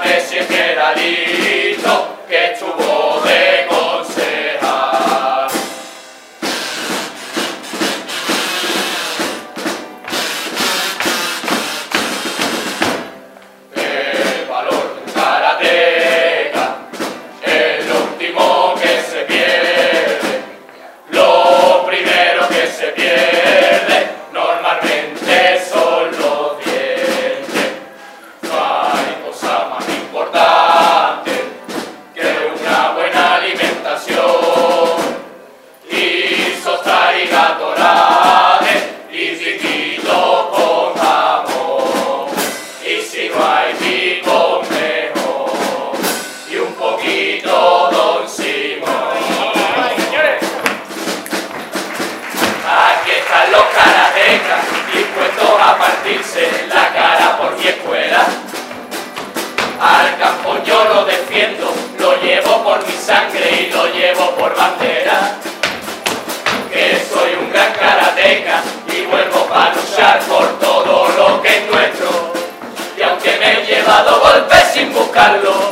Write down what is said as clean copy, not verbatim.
que siquiera ha dicho que estuvo de concejal. El valor de un karateca es lo último que se pierde, lo primero que se pierde normalmente son los dientes. No hay cosa más importante que una buena alimentación y sostar y gatorade y piquito con jamón. Y si no hay pico mejor y un poquito Don Simón. Aquí están los karatecas dispuestos a partirse la cara por mi escuela. Al campo yo lo defiendo, lo llevo por mi sangre y lo llevo por bandera. Que soy un gran karateca y vuelvo para luchar por todo lo que es nuestro. Y aunque me he llevado golpes sin buscarlo,